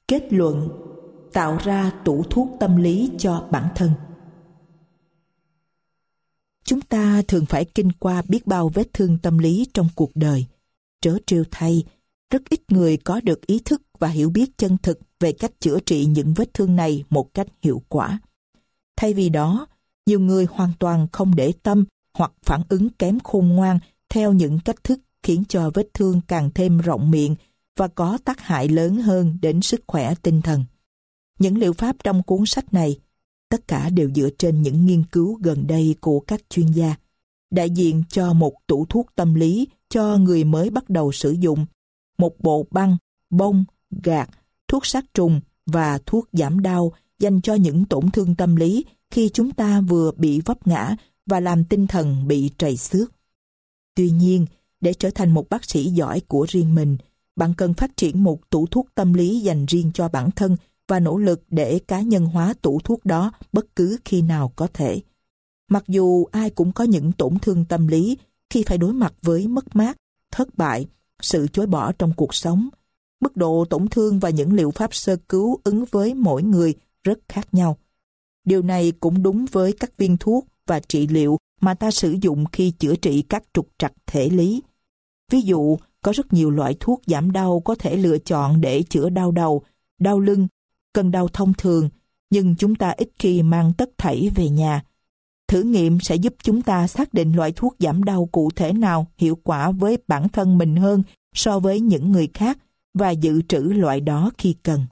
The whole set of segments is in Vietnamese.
Kết luận: tạo ra tủ thuốc tâm lý cho bản thân. Chúng ta thường phải kinh qua biết bao vết thương tâm lý trong cuộc đời. Trớ trêu thay, rất ít người có được ý thức và hiểu biết chân thực về cách chữa trị những vết thương này một cách hiệu quả. Thay vì đó, nhiều người hoàn toàn không để tâm hoặc phản ứng kém khôn ngoan theo những cách thức khiến cho vết thương càng thêm rộng miệng và có tác hại lớn hơn đến sức khỏe tinh thần. Những liệu pháp trong cuốn sách này, tất cả đều dựa trên những nghiên cứu gần đây của các chuyên gia, đại diện cho một tủ thuốc tâm lý cho người mới bắt đầu sử dụng, một bộ băng, bông, gạt, thuốc sát trùng và thuốc giảm đau dành cho những tổn thương tâm lý khi chúng ta vừa bị vấp ngã và làm tinh thần bị trầy xước. Tuy nhiên, để trở thành một bác sĩ giỏi của riêng mình, bạn cần phát triển một tủ thuốc tâm lý dành riêng cho bản thân và nỗ lực để cá nhân hóa tủ thuốc đó bất cứ khi nào có thể. Mặc dù ai cũng có những tổn thương tâm lý khi phải đối mặt với mất mát, thất bại, sự chối bỏ trong cuộc sống, mức độ tổn thương và những liệu pháp sơ cứu ứng với mỗi người rất khác nhau. Điều này cũng đúng với các viên thuốc và trị liệu mà ta sử dụng khi chữa trị các trục trặc thể lý. Ví dụ, có rất nhiều loại thuốc giảm đau có thể lựa chọn để chữa đau đầu, đau lưng, cơn đau thông thường, nhưng chúng ta ít khi mang tất thảy về nhà. Thử nghiệm sẽ giúp chúng ta xác định loại thuốc giảm đau cụ thể nào hiệu quả với bản thân mình hơn so với những người khác và dự trữ loại đó khi cần.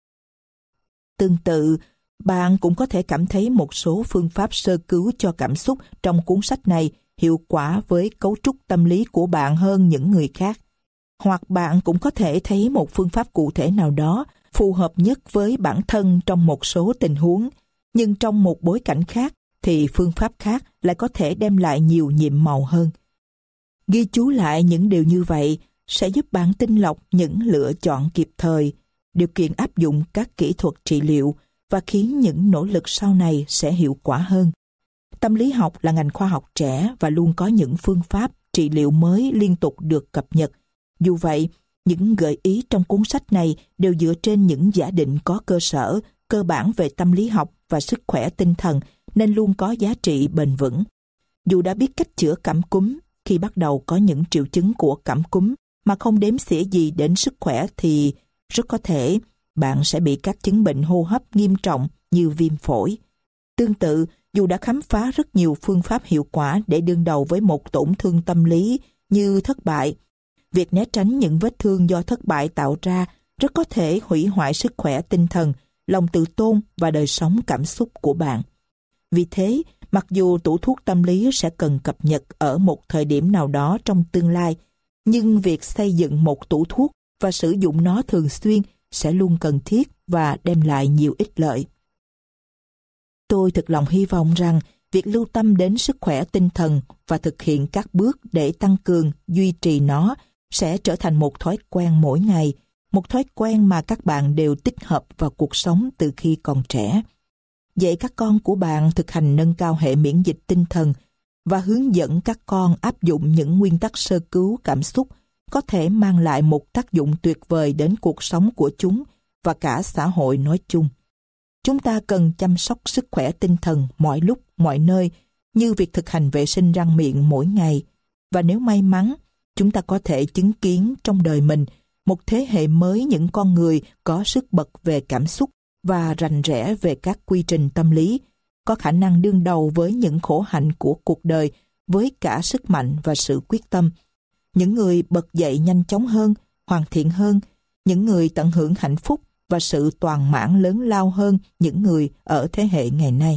Tương tự, bạn cũng có thể cảm thấy một số phương pháp sơ cứu cho cảm xúc trong cuốn sách này hiệu quả với cấu trúc tâm lý của bạn hơn những người khác. Hoặc bạn cũng có thể thấy một phương pháp cụ thể nào đó phù hợp nhất với bản thân trong một số tình huống, nhưng trong một bối cảnh khác thì phương pháp khác lại có thể đem lại nhiều nhiệm màu hơn. Ghi chú lại những điều như vậy sẽ giúp bạn tinh lọc những lựa chọn kịp thời, điều kiện áp dụng các kỹ thuật trị liệu và khiến những nỗ lực sau này sẽ hiệu quả hơn. Tâm lý học là ngành khoa học trẻ và luôn có những phương pháp trị liệu mới liên tục được cập nhật. Dù vậy, những gợi ý trong cuốn sách này đều dựa trên những giả định có cơ sở, cơ bản về tâm lý học và sức khỏe tinh thần nên luôn có giá trị bền vững. Dù đã biết cách chữa cảm cúm, khi bắt đầu có những triệu chứng của cảm cúm mà không đếm xỉa gì đến sức khỏe thì rất có thể bạn sẽ bị các chứng bệnh hô hấp nghiêm trọng như viêm phổi. Tương tự, dù đã khám phá rất nhiều phương pháp hiệu quả để đương đầu với một tổn thương tâm lý như thất bại, việc né tránh những vết thương do thất bại tạo ra rất có thể hủy hoại sức khỏe tinh thần, lòng tự tôn và đời sống cảm xúc của bạn. Vì thế, mặc dù tủ thuốc tâm lý sẽ cần cập nhật ở một thời điểm nào đó trong tương lai, nhưng việc xây dựng một tủ thuốc và sử dụng nó thường xuyên sẽ luôn cần thiết và đem lại nhiều ích lợi. Tôi thực lòng hy vọng rằng việc lưu tâm đến sức khỏe tinh thần và thực hiện các bước để tăng cường, duy trì nó sẽ trở thành một thói quen mỗi ngày, một thói quen mà các bạn đều tích hợp vào cuộc sống từ khi còn trẻ. Dạy các con của bạn thực hành nâng cao hệ miễn dịch tinh thần và hướng dẫn các con áp dụng những nguyên tắc sơ cứu cảm xúc có thể mang lại một tác dụng tuyệt vời đến cuộc sống của chúng và cả xã hội nói chung. Chúng ta cần chăm sóc sức khỏe tinh thần mọi lúc, mọi nơi, như việc thực hành vệ sinh răng miệng mỗi ngày. Và nếu may mắn, chúng ta có thể chứng kiến trong đời mình một thế hệ mới những con người có sức bật về cảm xúc và rành rẽ về các quy trình tâm lý, có khả năng đương đầu với những khổ hạnh của cuộc đời với cả sức mạnh và sự quyết tâm. Những người bật dậy nhanh chóng hơn, hoàn thiện hơn, những người tận hưởng hạnh phúc và sự toàn mãn lớn lao hơn những người ở thế hệ ngày nay.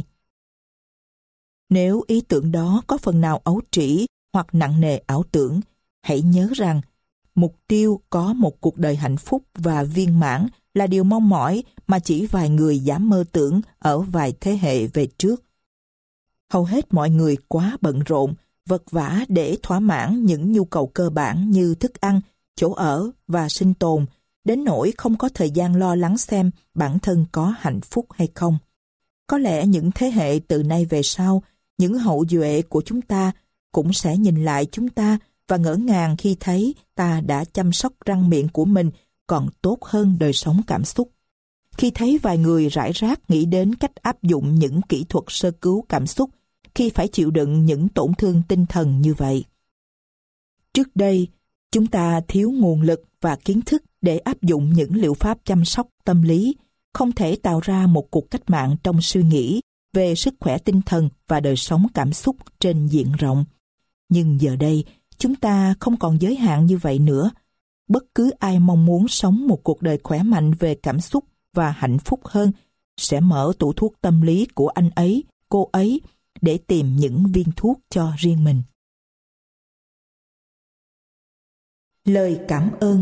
Nếu ý tưởng đó có phần nào ấu trĩ hoặc nặng nề ảo tưởng, hãy nhớ rằng mục tiêu có một cuộc đời hạnh phúc và viên mãn là điều mong mỏi mà chỉ vài người dám mơ tưởng ở vài thế hệ về trước. Hầu hết mọi người quá bận rộn, vật vã để thỏa mãn những nhu cầu cơ bản như thức ăn, chỗ ở và sinh tồn, đến nỗi không có thời gian lo lắng xem bản thân có hạnh phúc hay không. Có lẽ những thế hệ từ nay về sau, những hậu duệ của chúng ta cũng sẽ nhìn lại chúng ta và ngỡ ngàng khi thấy ta đã chăm sóc răng miệng của mình còn tốt hơn đời sống cảm xúc khi thấy vài người rải rác nghĩ đến cách áp dụng những kỹ thuật sơ cứu cảm xúc khi phải chịu đựng những tổn thương tinh thần như vậy. Trước đây, chúng ta thiếu nguồn lực và kiến thức để áp dụng những liệu pháp chăm sóc tâm lý, không thể tạo ra một cuộc cách mạng trong suy nghĩ về sức khỏe tinh thần và đời sống cảm xúc trên diện rộng. Nhưng giờ đây, chúng ta không còn giới hạn như vậy nữa. Bất cứ ai mong muốn sống một cuộc đời khỏe mạnh về cảm xúc và hạnh phúc hơn sẽ mở tủ thuốc tâm lý của anh ấy, cô ấy để tìm những viên thuốc cho riêng mình. Lời cảm ơn.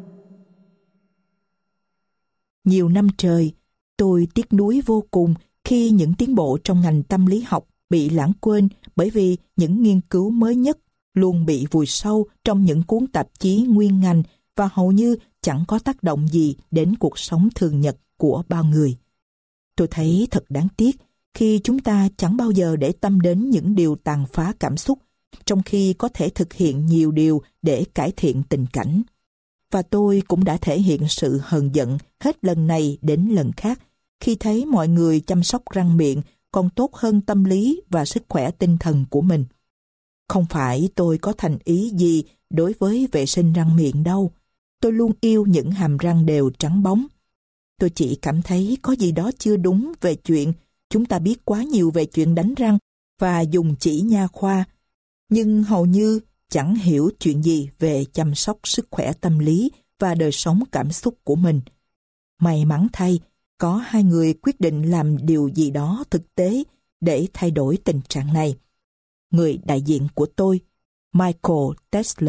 Nhiều năm trời, tôi tiếc nuối vô cùng khi những tiến bộ trong ngành tâm lý học bị lãng quên bởi vì những nghiên cứu mới nhất luôn bị vùi sâu trong những cuốn tạp chí nguyên ngành và hầu như chẳng có tác động gì đến cuộc sống thường nhật của bao người. Tôi thấy thật đáng tiếc khi chúng ta chẳng bao giờ để tâm đến những điều tàn phá cảm xúc, trong khi có thể thực hiện nhiều điều để cải thiện tình cảnh. Và tôi cũng đã thể hiện sự hờn giận hết lần này đến lần khác khi thấy mọi người chăm sóc răng miệng còn tốt hơn tâm lý và sức khỏe tinh thần của mình. Không phải tôi có thành ý gì đối với vệ sinh răng miệng đâu. Tôi luôn yêu những hàm răng đều trắng bóng. Tôi chỉ cảm thấy có gì đó chưa đúng về chuyện chúng ta biết quá nhiều về chuyện đánh răng và dùng chỉ nha khoa, nhưng hầu như chẳng hiểu chuyện gì về chăm sóc sức khỏe tâm lý và đời sống cảm xúc của mình. May mắn thay, có hai người quyết định làm điều gì đó thực tế để thay đổi tình trạng này. Người đại diện của tôi, Michael Tesla,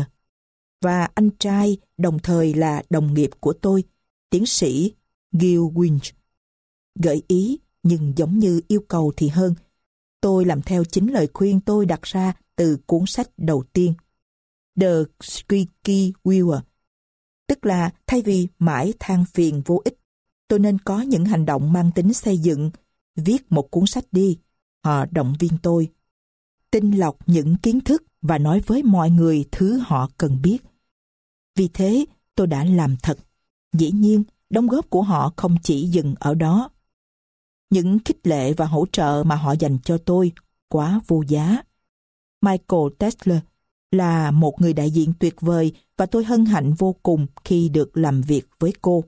và anh trai đồng thời là đồng nghiệp của tôi, tiến sĩ Gil Winch. Gợi ý, nhưng giống như yêu cầu thì hơn. Tôi làm theo chính lời khuyên tôi đặt ra từ cuốn sách đầu tiên, The Squeaky Wheel. Tức là thay vì mãi than phiền vô ích, tôi nên có những hành động mang tính xây dựng. Viết một cuốn sách đi, họ động viên tôi. Tinh lọc những kiến thức và nói với mọi người thứ họ cần biết. Vì thế, tôi đã làm thật. Dĩ nhiên, đóng góp của họ không chỉ dừng ở đó. Những khích lệ và hỗ trợ mà họ dành cho tôi quá vô giá. Michael Tesla là một người đại diện tuyệt vời và tôi hân hạnh vô cùng khi được làm việc với cô.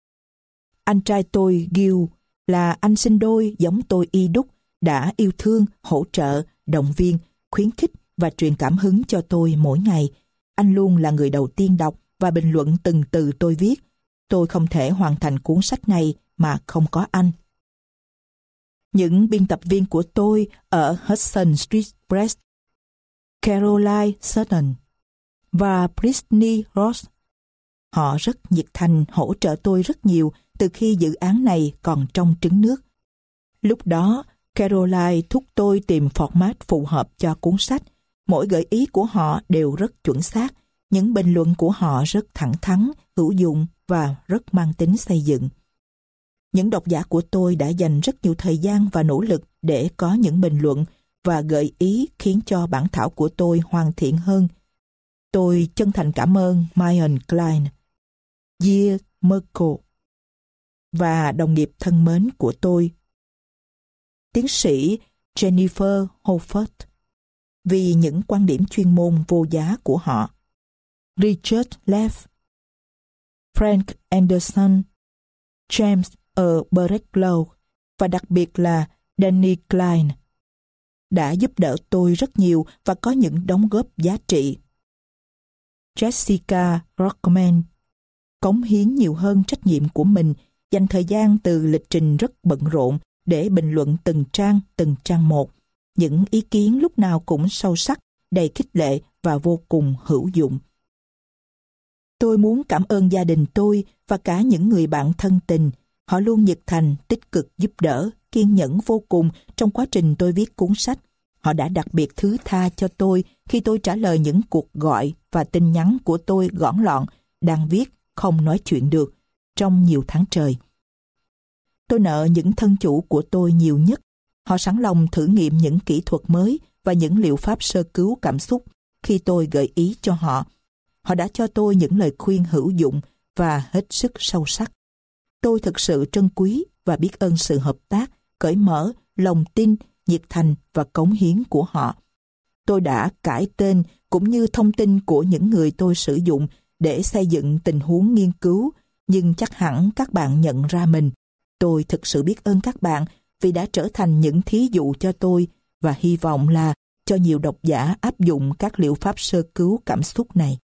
Anh trai tôi, Gil, là anh sinh đôi giống tôi y đúc, đã yêu thương, hỗ trợ, động viên, khuyến khích và truyền cảm hứng cho tôi mỗi ngày. Anh luôn là người đầu tiên đọc và bình luận từng từ tôi viết. Tôi không thể hoàn thành cuốn sách này mà không có anh. Những biên tập viên của tôi ở Hudson Street Press, Caroline Sutton và Britney Ross, họ rất nhiệt thành hỗ trợ tôi rất nhiều từ khi dự án này còn trong trứng nước. Lúc đó, Caroline thúc tôi tìm format phù hợp cho cuốn sách. Mỗi gợi ý của họ đều rất chuẩn xác. Những bình luận của họ rất thẳng thắn, hữu dụng và rất mang tính xây dựng. Những độc giả của tôi đã dành rất nhiều thời gian và nỗ lực để có những bình luận và gợi ý khiến cho bản thảo của tôi hoàn thiện hơn. Tôi chân thành cảm ơn Mayan Klein, Year Merkel và đồng nghiệp thân mến của tôi, tiến sĩ Jennifer Hoffert, vì những quan điểm chuyên môn vô giá của họ, Richard Leff, Frank Anderson, James Breslow và đặc biệt là Danny Klein đã giúp đỡ tôi rất nhiều và có những đóng góp giá trị. Jessica Rockman cống hiến nhiều hơn trách nhiệm của mình, dành thời gian từ lịch trình rất bận rộn để bình luận từng trang một. Những ý kiến lúc nào cũng sâu sắc, đầy khích lệ và vô cùng hữu dụng. Tôi muốn cảm ơn gia đình tôi và cả những người bạn thân tình. Họ luôn nhiệt thành, tích cực giúp đỡ, kiên nhẫn vô cùng trong quá trình tôi viết cuốn sách. Họ đã đặc biệt thứ tha cho tôi khi tôi trả lời những cuộc gọi và tin nhắn của tôi gõn lọn, đang viết, không nói chuyện được, trong nhiều tháng trời. Tôi nợ những thân chủ của tôi nhiều nhất. Họ sẵn lòng thử nghiệm những kỹ thuật mới và những liệu pháp sơ cứu cảm xúc khi tôi gợi ý cho họ. Họ đã cho tôi những lời khuyên hữu dụng và hết sức sâu sắc. Tôi thực sự trân quý và biết ơn sự hợp tác, cởi mở, lòng tin, nhiệt thành và cống hiến của họ. Tôi đã cải tên cũng như thông tin của những người tôi sử dụng để xây dựng tình huống nghiên cứu, nhưng chắc hẳn các bạn nhận ra mình. Tôi thực sự biết ơn các bạn vì đã trở thành những thí dụ cho tôi và hy vọng là cho nhiều độc giả áp dụng các liệu pháp sơ cứu cảm xúc này.